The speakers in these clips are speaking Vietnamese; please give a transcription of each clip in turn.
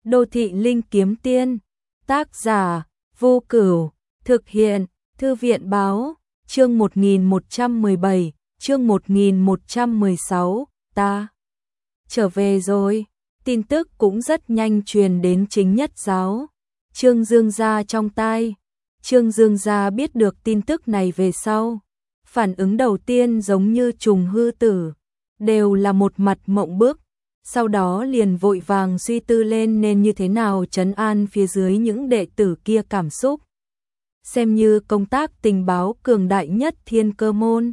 Đô thị linh kiếm tiên, tác giả, Vô Cửu, thực hiện, Thư viện báo, chương 1117, chương 1116, ta trở về rồi. Tin tức cũng rất nhanh truyền đến Chính Nhất Giáo, Trương Dương Gia trong tai. Trương Dương Gia biết được tin tức này về sau, phản ứng đầu tiên giống như trùng hư tử, đều là một mặt mộng bức, sau đó liền vội vàng suy tư lên nên như thế nào trấn an phía dưới những đệ tử kia cảm xúc. Xem như công tác tình báo cường đại nhất Thiên Cơ môn,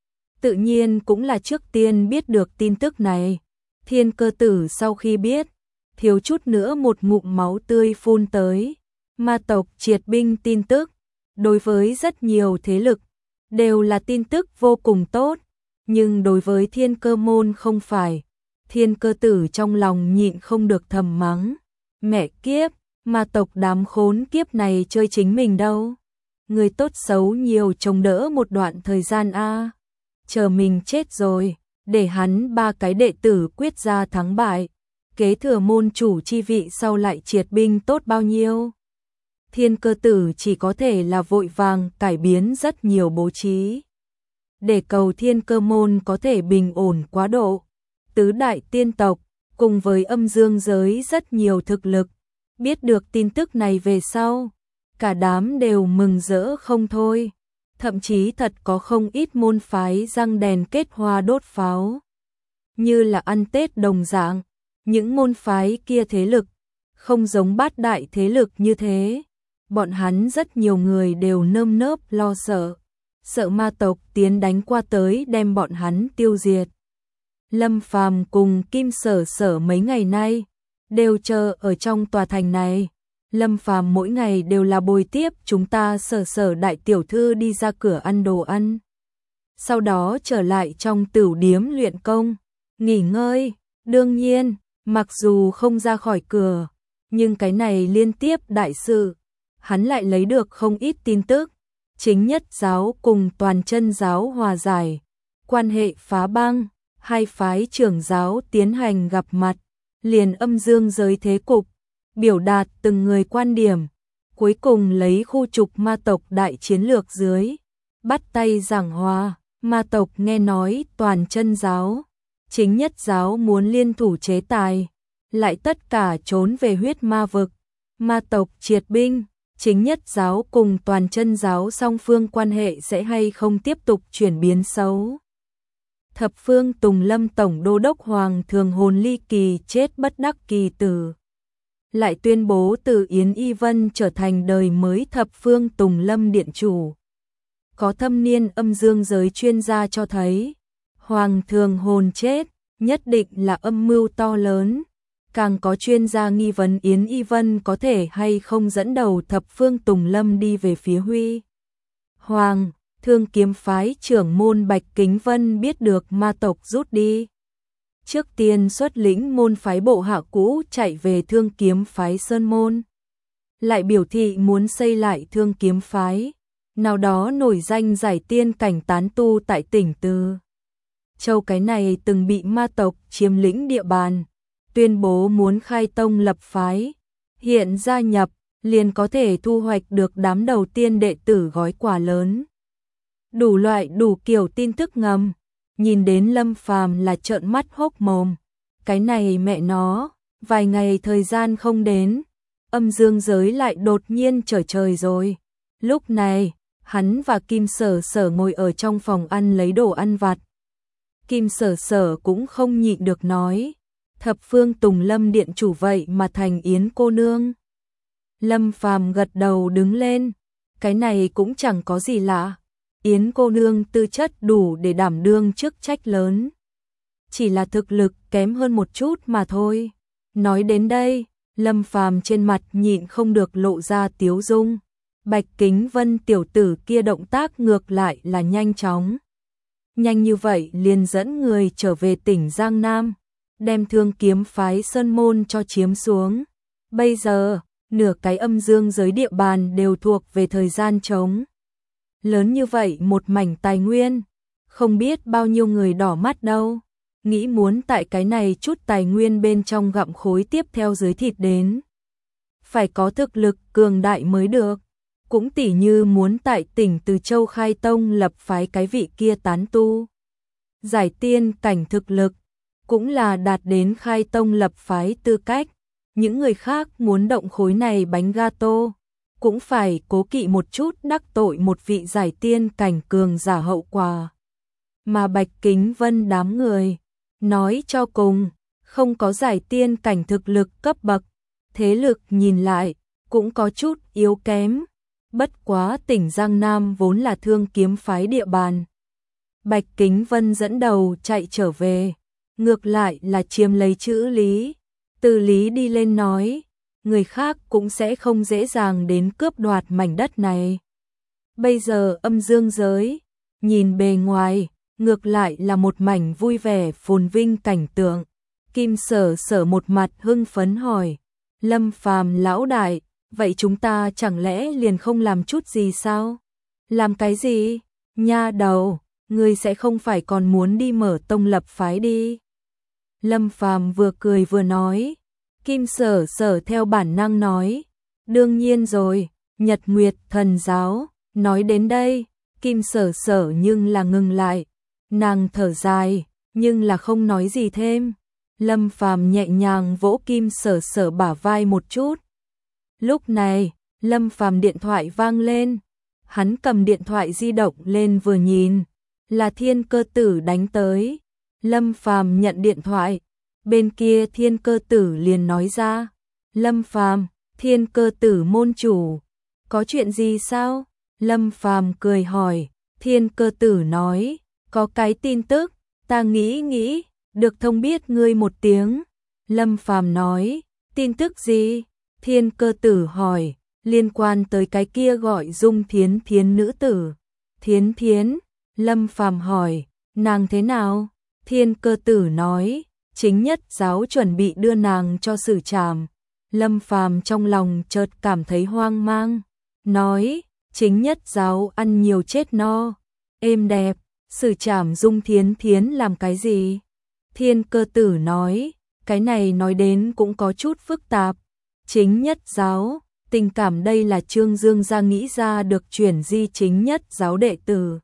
tự nhiên cũng là trước tiên biết được tin tức này. Thiên Cơ tử sau khi biết, thiếu chút nữa một ngụm máu tươi phun tới. Ma tộc triệt binh tin tức, đối với rất nhiều thế lực, đều là tin tức vô cùng tốt, nhưng đối với Thiên Cơ môn không phải. Thiên Cơ tử trong lòng nhịn không được thầm mắng, mẹ kiếp, ma tộc đám khốn kiếp này chơi chính mình đâu. Người tốt xấu nhiều chống đỡ một đoạn thời gian a, chờ mình chết rồi, để hắn ba cái đệ tử quyết ra thắng bại, kế thừa môn chủ chi vị sau lại triệt binh tốt bao nhiêu. Thiên Cơ tử chỉ có thể là vội vàng cải biến rất nhiều bố trí, để cầu Thiên Cơ môn có thể bình ổn quá độ. Tứ đại tiên tộc, cùng với âm dương giới rất nhiều thực lực, biết được tin tức này về sau, cả đám đều mừng rỡ không thôi. Thậm chí thật có không ít môn phái răng đèn kết hoa đốt pháo, như là ăn Tết đồng dạng. Những môn phái kia thế lực, không giống bát đại thế lực như thế. Bọn hắn rất nhiều người đều nơm nớp lo sợ, sợ ma tộc tiến đánh qua tới đem bọn hắn tiêu diệt. Lâm Phàm cùng Kim Sở Sở mấy ngày nay đều chờ ở trong tòa thành này. Lâm Phàm mỗi ngày đều là bồi tiếp chúng ta Sở Sở đại tiểu thư đi ra cửa ăn đồ ăn, sau đó trở lại trong tửu điếm luyện công, nghỉ ngơi. Đương nhiên, mặc dù không ra khỏi cửa, nhưng cái này liên tiếp đại sự, hắn lại lấy được không ít tin tức. Chính Nhất Giáo cùng Toàn Chân Giáo hòa giải, quan hệ phá băng, hai phái trưởng giáo tiến hành gặp mặt, liền âm dương giới thế cục, biểu đạt từng người quan điểm, cuối cùng lấy khu trục ma tộc đại chiến lược dưới, bắt tay giảng hòa. Ma tộc nghe nói Toàn Chân Giáo, Chính Nhất Giáo muốn liên thủ chế tài, lại tất cả trốn về huyết ma vực. Ma tộc triệt binh, Chính Nhất Giáo cùng Toàn Chân Giáo song phương quan hệ sẽ hay không tiếp tục chuyển biến xấu. Thập phương Tùng Lâm Tổng Đô Đốc Hoàng Thường Hồn ly kỳ chết bất đắc kỳ tử, lại tuyên bố từ Yến Y Vân trở thành đời mới Thập phương Tùng Lâm Điện Chủ. Có thâm niên âm dương giới chuyên gia cho thấy, Hoàng Thường Hồn chết, nhất định là âm mưu to lớn. Càng có chuyên gia nghi vấn Yến Y Vân có thể hay không dẫn đầu Thập phương Tùng Lâm đi về phía Huy Hoàng. Thương kiếm phái trưởng môn Bạch Kính Vân biết được ma tộc rút đi, trước tiên xuất lĩnh môn phái bộ hạ cũ chạy về Thương kiếm phái Sơn Môn, lại biểu thị muốn xây lại Thương kiếm phái. Nào đó nổi danh giải tiên cảnh tán tu tại tỉnh Từ Châu cái này từng bị ma tộc chiếm lĩnh địa bàn, tuyên bố muốn khai tông lập phái, hiện gia nhập liền có thể thu hoạch được đám đầu tiên đệ tử gói quà lớn. Đủ loại đủ kiểu tin tức ngầm, nhìn đến Lâm Phàm là trợn mắt hốc mồm. Cái này mẹ nó, vài ngày thời gian không đến, âm dương giới lại đột nhiên trở trời rồi. Lúc này, hắn và Kim Sở Sở ngồi ở trong phòng ăn lấy đồ ăn vặt. Kim Sở Sở cũng không nhịn được nói, Thập phương Tùng Lâm Điện Chủ vậy mà thành Yến cô nương. Lâm Phàm gật đầu đứng lên, cái này cũng chẳng có gì lạ. Yến cô nương tư chất đủ để đảm đương chức trách lớn, chỉ là thực lực kém hơn một chút mà thôi. Nói đến đây, Lâm Phàm trên mặt nhịn không được lộ ra tiếu dung. Bạch Kính Vân tiểu tử kia động tác ngược lại là nhanh chóng. Nhanh như vậy liền dẫn người trở về tỉnh Giang Nam, đem Thương kiếm phái Sơn Môn cho chiếm xuống. Bây giờ, nửa cái âm dương giới địa bàn đều thuộc về thời gian trống. Lớn như vậy một mảnh tài nguyên, không biết bao nhiêu người đỏ mắt đâu. nghĩ muốn tại cái này chút tài nguyên bên trong gặm khối tiếp theo dưới thịt đến. Phải có thực lực cường đại mới được. Cũng tỉ như muốn tại tỉnh Từ Châu khai tông lập phái cái vị kia tán tu. Giải tiên cảnh thực lực, cũng là đạt đến khai tông lập phái tư cách. Những người khác muốn động khối này bánh gato, cũng phải cố kỵ một chút đắc tội một vị giải tiên cảnh cường giả hậu quả. Mà Bạch Kính Vân đám người, nói cho cùng, không có giải tiên cảnh thực lực cấp bậc, thế lực nhìn lại, cũng có chút yếu kém. Bất quá tỉnh Giang Nam vốn là thương kiếm phái địa bàn. Bạch Kính Vân dẫn đầu chạy trở về, ngược lại là chiếm lấy chữ Lý. Từ Lý đi lên nói, người khác cũng sẽ không dễ dàng đến cướp đoạt mảnh đất này. Bây giờ âm dương giới, nhìn bề ngoài, ngược lại là một mảnh vui vẻ phồn vinh cảnh tượng. Kim Sở Sở một mặt hưng phấn hỏi, Lâm Phàm lão đại, vậy chúng ta chẳng lẽ liền không làm chút gì sao? Làm cái gì? Nha đầu, ngươi sẽ không phải còn muốn đi mở tông lập phái đi. Lâm Phàm vừa cười vừa nói. Kim Sở Sở theo bản năng nói, đương nhiên rồi, Nhật Nguyệt Thần Giáo. Nói đến đây, Kim Sở Sở nhưng là ngừng lại, nàng thở dài, nhưng là không nói gì thêm. Lâm Phàm nhẹ nhàng vỗ Kim Sở Sở bả vai một chút. Lúc này, Lâm Phàm điện thoại vang lên, hắn cầm điện thoại di động lên vừa nhìn, là Thiên Cơ Tử đánh tới. Lâm Phàm nhận điện thoại, bên kia Thiên Cơ Tử liền nói ra, Lâm Phàm, Thiên Cơ Tử môn chủ, có chuyện gì sao? Lâm Phàm cười hỏi, Thiên Cơ Tử nói, có cái tin tức, ta nghĩ, được thông biết ngươi một tiếng. Lâm Phàm nói, tin tức gì? Thiên Cơ Tử hỏi, liên quan tới cái kia gọi Dung Thiến Thiến nữ tử. Thiến Thiến, Lâm Phàm hỏi, nàng thế nào? Thiên Cơ Tử nói, Chính Nhất giáo chuẩn bị đưa nàng cho xử trảm. Lâm Phàm trong lòng chợt cảm thấy hoang mang, nói, Chính Nhất giáo ăn nhiều chết no, êm đẹp, xử trảm Dung Thiến Thiến làm cái gì? Thiên Cơ Tử nói, cái này nói đến cũng có chút phức tạp. Chính Nhất giáo, tình cảm đây là Trương Dương gia nghĩ ra được chuyển di Chính Nhất giáo đệ tử.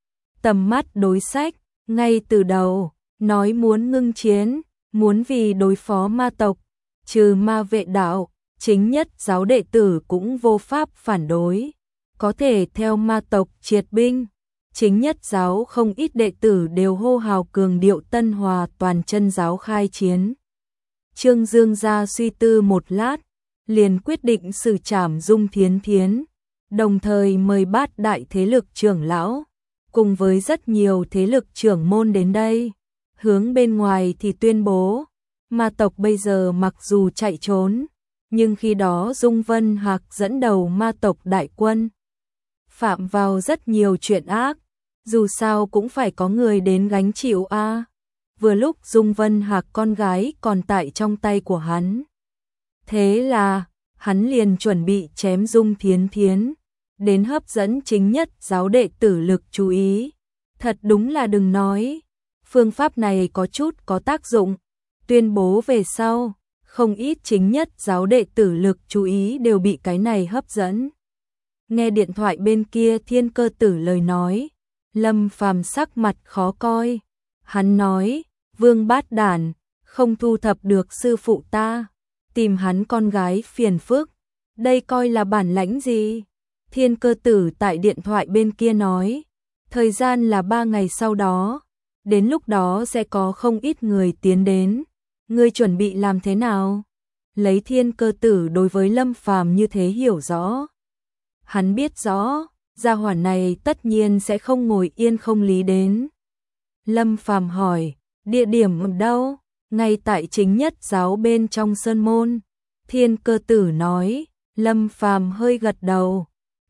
Tầm mắt đối sách, ngay từ đầu, nói muốn ngưng chiến, muốn vì đối phó ma tộc, trừ ma vệ đạo, Chính Nhất giáo đệ tử cũng vô pháp phản đối, có thể theo ma tộc triệt binh. Chính Nhất giáo không ít đệ tử đều hô hào cường điệu Tân Hòa toàn chân giáo khai chiến. Trương Dương gia suy tư một lát, liền quyết định xử trảm Dung Thiến Thiến, đồng thời mời bát đại thế lực trưởng lão, cùng với rất nhiều thế lực trưởng môn đến đây. Hướng bên ngoài thì tuyên bố, ma tộc bây giờ mặc dù chạy trốn, nhưng khi đó Dung Vân Hạc dẫn đầu ma tộc đại quân, phạm vào rất nhiều chuyện ác, dù sao cũng phải có người đến gánh chịu a. Vừa lúc Dung Vân Hạc con gái còn tại trong tay của hắn. Thế là, hắn liền chuẩn bị chém Dung Thiến Thiến, đến hấp dẫn Chính Nhất giáo đệ tử lực chú ý. Thật đúng là đừng nói, phương pháp này có chút có tác dụng. Tuyên bố về sau, không ít Chính Nhất giáo đệ tử lực chú ý đều bị cái này hấp dẫn. Nghe điện thoại bên kia Thiên Cơ Tử lời nói, Lâm Phàm sắc mặt khó coi. Hắn nói, Vương Bát Đản, không thu thập được sư phụ ta, tìm hắn con gái phiền phức, đây coi là bản lãnh gì? Thiên Cơ Tử tại điện thoại bên kia nói, thời gian là 3 ngày sau đó, đến lúc đó sẽ có không ít người tiến đến, ngươi chuẩn bị làm thế nào? Lấy Thiên Cơ Tử đối với Lâm Phàm như thế hiểu rõ. Hắn biết rõ, gia hỏa này tất nhiên sẽ không ngồi yên không lý đến. Lâm Phàm hỏi, địa điểm ở đâu? Ngay tại Chính Nhất giáo bên trong sơn môn. Thiên Cơ Tử nói. Lâm Phàm hơi gật đầu,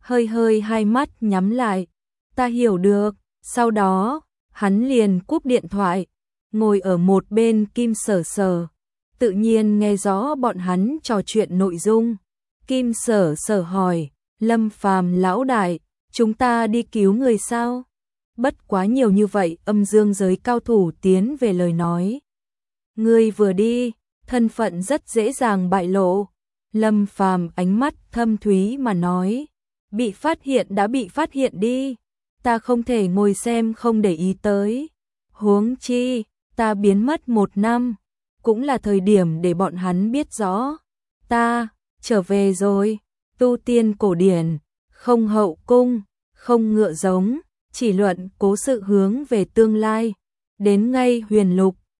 hơi hai mắt nhắm lại. Ta hiểu được. Sau đó, hắn liền cúp điện thoại, ngồi ở một bên Kim Sở Sở, tự nhiên nghe rõ bọn hắn trò chuyện nội dung. Kim Sở Sở hỏi, Lâm Phàm lão đại, chúng ta đi cứu người sao? bất quá nhiều như vậy âm dương giới cao thủ tiến về lời nói. Ngươi vừa đi, thân phận rất dễ dàng bại lộ. Lâm Phàm ánh mắt thâm thúy mà nói, bị phát hiện đã bị phát hiện đi, ta không thể ngồi xem không để ý tới. Huống chi, ta biến mất 1 năm, cũng là thời điểm để bọn hắn biết rõ. Ta, trở về rồi, tu tiên cổ điển, không hậu cung, không ngựa giống, chỉ luận cố sự hướng về tương lai. Đến ngay huyền lục,